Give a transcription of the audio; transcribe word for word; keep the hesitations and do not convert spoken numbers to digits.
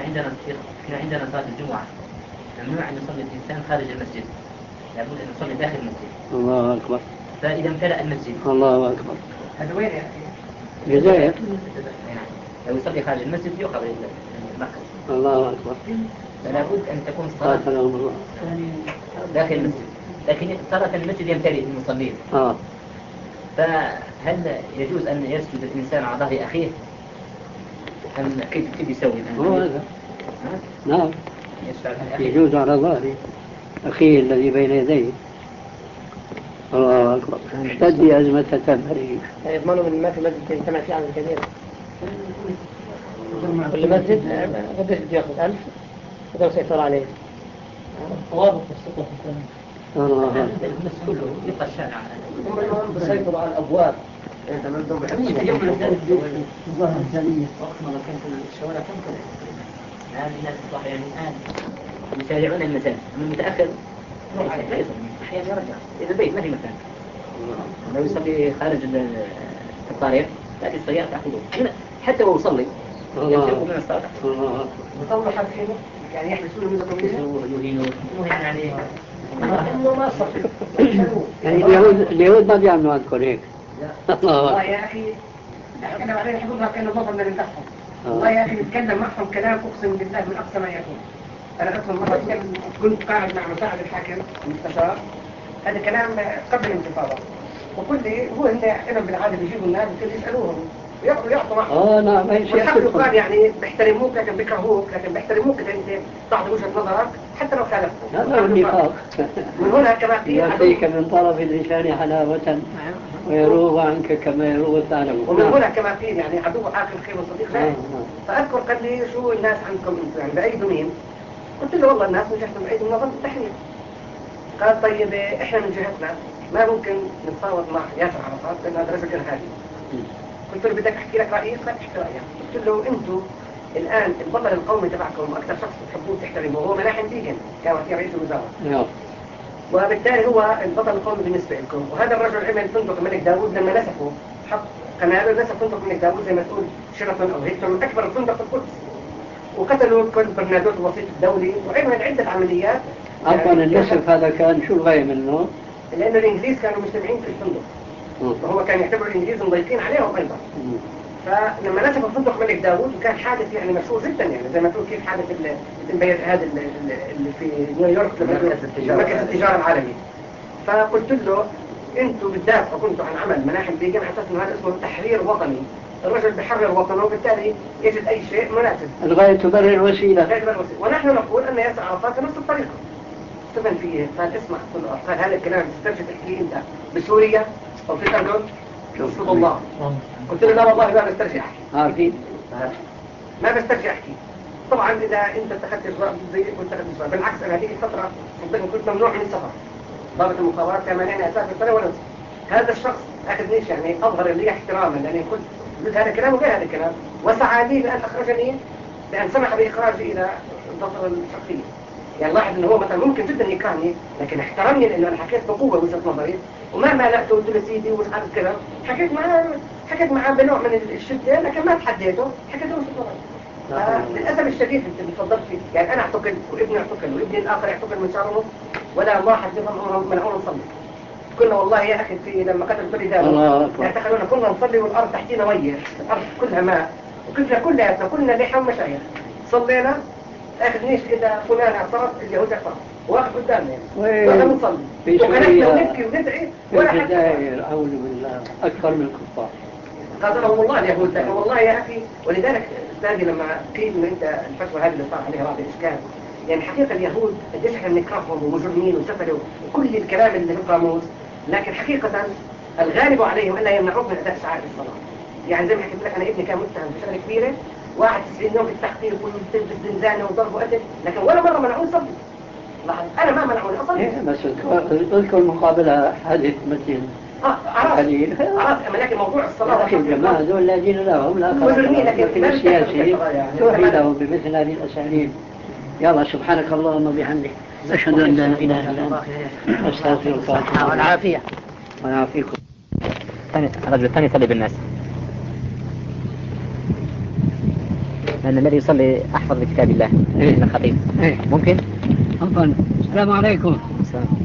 عندنا احنا عندنا صلاة الجمعة ممنوع أن يصلي الإنسان خارج المسجد، لابد أن يصلي داخل المسجد. الله أكبر. فإذا امتلأ المسجد. الله أكبر. هذا وين يا أخي؟ الجزائر. لو يصلي خارج المسجد يؤخذ المركز. الله أكبر. فلا بد أن تكون صلاة داخل المسجد، لكن صلاة المسجد يمتلئ المصلين. آه. فهل يجوز أن يسجد الإنسان على ظهر أخيه؟ أم كيف كيف يسوي؟ هو هذا. نعم. يجوز على ظهر أخيه الذي بين يديه. الله أكبر. اشتدي أزمة تمرين. يضمنوا من ما في مسجد يجتمع فيه عدد كبير. كل مسجد قديش بده ياخذ ألف وده سيطر عليه. طوابق السطح الثاني. الله. الناس كله يبقى الشارع. هم اليوم بيسيطروا على الأبواب. أنت من دون بحبيبي. يوم الثالث الظاهر الثانية. وقت ما كانت الشوارع تنقل. الآن الناس تصبح يعني الآن يسارعون المساجد، من المتأخر روح عليه لا يصلي، أحيانا يرجع إذا البيت ما في مكان. لو يصلي خارج الطريق لكن السيارة تأخذه حتى لو يصلي يمسكه من الصلاة. الله. وطلعوا حرفينه يعني يحبسونه من يهينون المهم يعني إنه ما صار. يعني اليهود اليهود ما بيعملوا عندكم هيك. الله يا أخي أنا بعدين أحبهم كأنه بطل من الدحهم. والله يا أخي نتكلم معهم كلام أقسم بالله من أقصى ما يكون. أنا أصلا مرة كنت قاعد مع مساعد الحاكم المستشار، هذا كلام قبل الانتفاضة، وكل لي هو أنت إنهم بالعادة بيجيبوا الناس وكل يسألوهم ويأخذوا يعطوا معهم. آه نعم. والحق قال يعني بيحترموك لكن بيكرهوك، لكن بيحترموك إذا أنت تعطي وجهة نظرك حتى لو خالفت. هذا هو النفاق. من هنا كما في يأتيك من طرف اللسان حلاوة ويروغ عنك كما يروغ الثعلب. ومن هنا كما في يعني عدو عاقل خير وصديق لا. فأذكر قال لي شو الناس عندكم انتم يعني بأيدوا مين؟ قلت له والله الناس من جهتهم بأيدوا نظام التحرير. قال طيب احنا من جهتنا ما ممكن نتصاوت مع ياسر عرفات لأن هذا رجل إرهابي. قلت له بدك أحكي لك رأيي؟ قال احكي رأيك. قلت له انتم الآن البطل القومي تبعكم أكثر شخص تحبوه وتحترموه هو ملاحم ديجن كان وقتها رئيس الوزراء. وبالتالي هو البطل القومي بالنسبة لكم، وهذا الرجل عمل فندق الملك داوود لما نسفه حط قنابل نسف فندق الملك داوود زي ما تقول شيراتون أو هيلتون أكبر الفندق في القدس، وقتلوا كل برنادوت الوسيط الدولي وعمل عدة عمليات. عفوا النسف هذا كان شو الغاية منه؟ لأن الإنجليز كانوا مجتمعين في الفندق وهو كان يعتبر الإنجليز مضيفين عليهم أيضا. فلما نسف فندق الملك داوود وكان حادث يعني مشهور جدا يعني زي ما تقول كيف حادث هذا اللي في نيويورك مركز التجارة العالمي. فقلت له انتوا بتدافعوا كنتوا عن عمل ملاحم بيجن على اساس انه هذا اسمه تحرير وطني، الرجل بيحرر وطنه وبالتالي يجد اي شيء مناسب. الغاية تبرر الوسيلة. الغاية تبرر الوسيلة، ونحن نقول ان ياسر عرفات نفس الطريقة. استفن فيه قال اسمع قال هذا الكلام تسترجع تحكيه انت بسوريا او في الاردن يرفض الله. قلت له لا والله ما بسترجع احكي. عارفين؟ ما بسترجع احكي. طبعا اذا انت اتخذت اجراء زي كنت اتخذت اجراء، بالعكس انا هذيك الفترة كنت ممنوع من السفر. ضابط المخابرات كان مانعني اسافر سنة ولا هذا الشخص اخذنيش يعني اظهر لي احتراما لاني قلت قلت هذا الكلام وغير هذا الكلام وسعى لي لان اخرجني لان سمح باخراجي الى الفترة الشخصية. يعني لاحظ انه هو مثلا ممكن جدا يكرهني لكن احترمني لانه انا حكيت بقوة وجهة نظري وما مالأته قلت له سيدي ومش عارف كذا، حكيت معاه حكيت معاه بنوع من الشدة لكن ما تحديته، حكيت له وجهة نظري. للاسف الشديد انت بتفضلت فيه يعني انا اعتقل وابني اعتقل وابني الاخر يعتقل من شهر ونص ولا ما حد منهم منعونا نصلي. كنا والله يا اخي في لما قتلوا كل ذلك اعتقلونا كنا نصلي والارض تحتينا ميه، الارض كلها ماء وكلنا كلها كلنا لحم مشايخ صلينا اخذنيش اذا فلان اعترض اليهود اعترض واقف قدامنا يعني ولا بنصلي وكنحنا ونبكي وندعي ولا حد. اعوذ بالله اكثر من الكفار قاتلهم الله اليهود. لكن والله يا اخي ولذلك استاذي لما قيل ان انت الفتوى هذه اللي صار عليها بعض الاشكال يعني حقيقه اليهود قديش احنا بنكرههم ومجرمين وسفلوا وكل الكلام اللي في القاموس، لكن حقيقه الغالب عليهم الا يمنعوك من اداء شعائر الصلاه. يعني زي ما حكيت لك انا ابني كان متهم في شغله كبيره واحد تسعين يوم في التحقيق والزنزانه وضرب وقتل لكن ولا مره منعوني اصلي. انا ما منعوني اصلي. بس اذكر مقابلها حديث مثل اه عرفت عرفت لكن موضوع الصلاه يا الجماعه ذول الذين لهم لا خلاص لكن السياسي توحي لهم بمثل هذه الاساليب. يلا سبحانك اللهم وبحمدك اشهد ان لا اله الا انت استغفرك الصحه والعافيه ويعافيكم. الرجل الثاني يصلي بالناس. أن الذي يصلي أحفظ بكتاب الله إيه. من الخطيب إيه. ممكن؟ عفوا. السلام عليكم. السلام.